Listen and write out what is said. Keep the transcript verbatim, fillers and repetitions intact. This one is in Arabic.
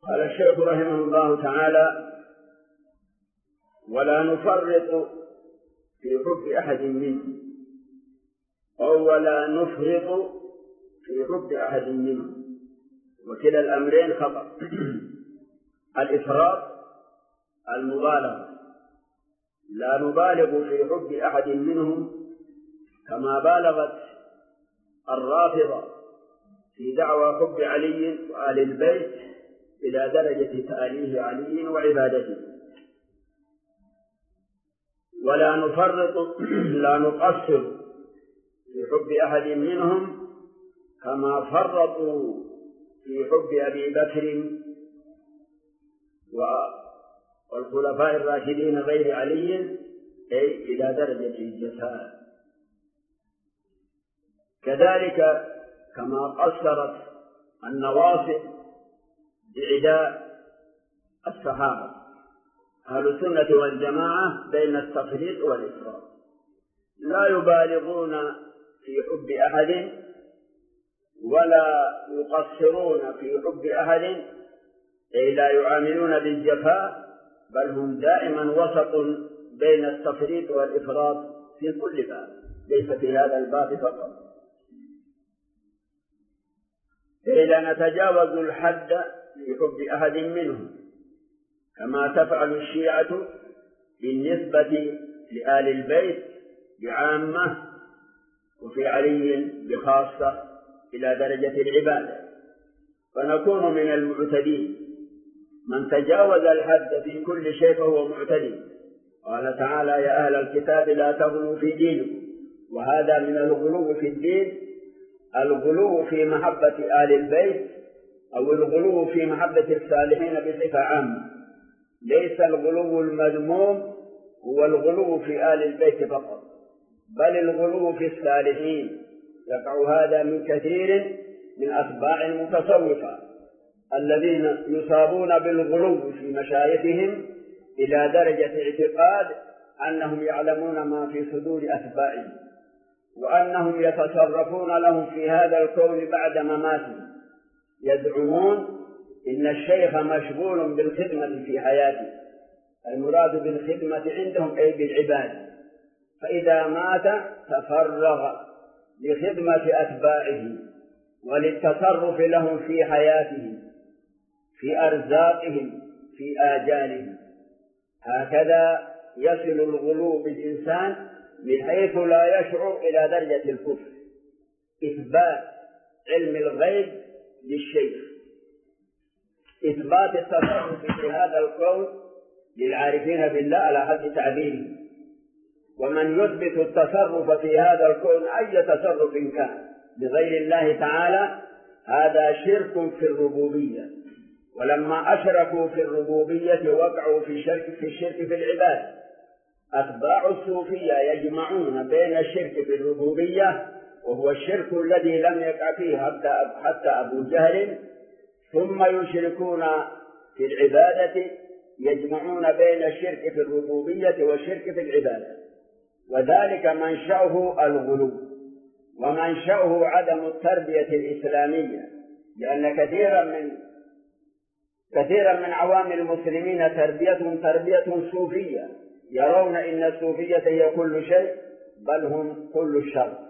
قال الشيخ رحمه الله تعالى: ولا نفرط في حب أحد منهم، أو ولا نفرط في حب أحد منهم، وكلا الأمرين خطأ. الإفراط المبالغة، لا نبالغ في حب أحد منهم كما بالغت الرافضة في دعوى حب علي وآل البيت إلى درجة تأليه علي وعبادته. ولا نفرط لا نقصر في حب أحد منهم كما فرطوا في حب أبي بكر والخلفاء الراشدين غير علي، أي إلى درجة الجفاء. كذلك كما قصرت النواصب بعداء الصحابة، أهل السنة والجماعة بين التفريط والإفراط، لا يبالغون في حب أحد ولا يقصرون في حب أحد، أي لا يعاملون بالجفاء، بل هم دائما وسط بين التفريط والإفراط في كل باب، ليس في هذا الباب فقط. إذا نتجاوز الحد في حب أحد منهم كما تفعل الشيعة بالنسبة لآل البيت بعامة وفي علي بخاصة إلى درجة العبادة، فنكون من المعتدين. من تجاوز الحد في كل شيء فهو معتدي. قال تعالى: يا أهل الكتاب لا تغلوا في دينكم، وهذا من الغلو في الدين، الغلو في محبة آل البيت أو الغلو في محبة الصالحين بصفة عامة. ليس الغلو المذموم هو الغلو في آل البيت فقط، بل الغلو في الصالحين. يقع هذا من كثير من أتباع المتصوفة الذين يصابون بالغلو في مشايخهم إلى درجة اعتقاد أنهم يعلمون ما في صدور أتباعهم، وأنهم يتصرفون لهم في هذا الكون بعد مماتهم. يزعمون إن الشيخ مشغول بالخدمة في حياته، المراد بالخدمة عندهم أي بالعبادة، فإذا مات تفرغ لخدمة أتباعه وللتصرف لهم في حياتهم، في أرزاقهم، في آجالهم. هكذا يصل الغلو بالإنسان من حيث لا يشعر إلى درجة الكفر. إثبات علم الغيب للشيخ، إثبات التصرف في هذا الكون للعارفين بالله على حد تعبيره. ومن يثبت التصرف في هذا الكون أي تصرف كان لغير الله تعالى هذا شرك في الربوبية، ولما أشركوا في الربوبية وقعوا في الشرك في الشرك في العباد. أتباع الصوفية يجمعون بين الشرك في الربوبية، وهو الشرك الذي لم يقع فيه حتى حتى أبو جهل، ثم يشركون في العبادة، يجمعون بين الشرك في الربوبية والشرك في العبادة، وذلك منشأه الغلو، ومنشأه عدم التربية الإسلامية، لأن كثيرا من كثيرا من عوام المسلمين تربيتهم تربية صوفية، يرون إن الصوفية هي كل شيء، بل هم كل الشر.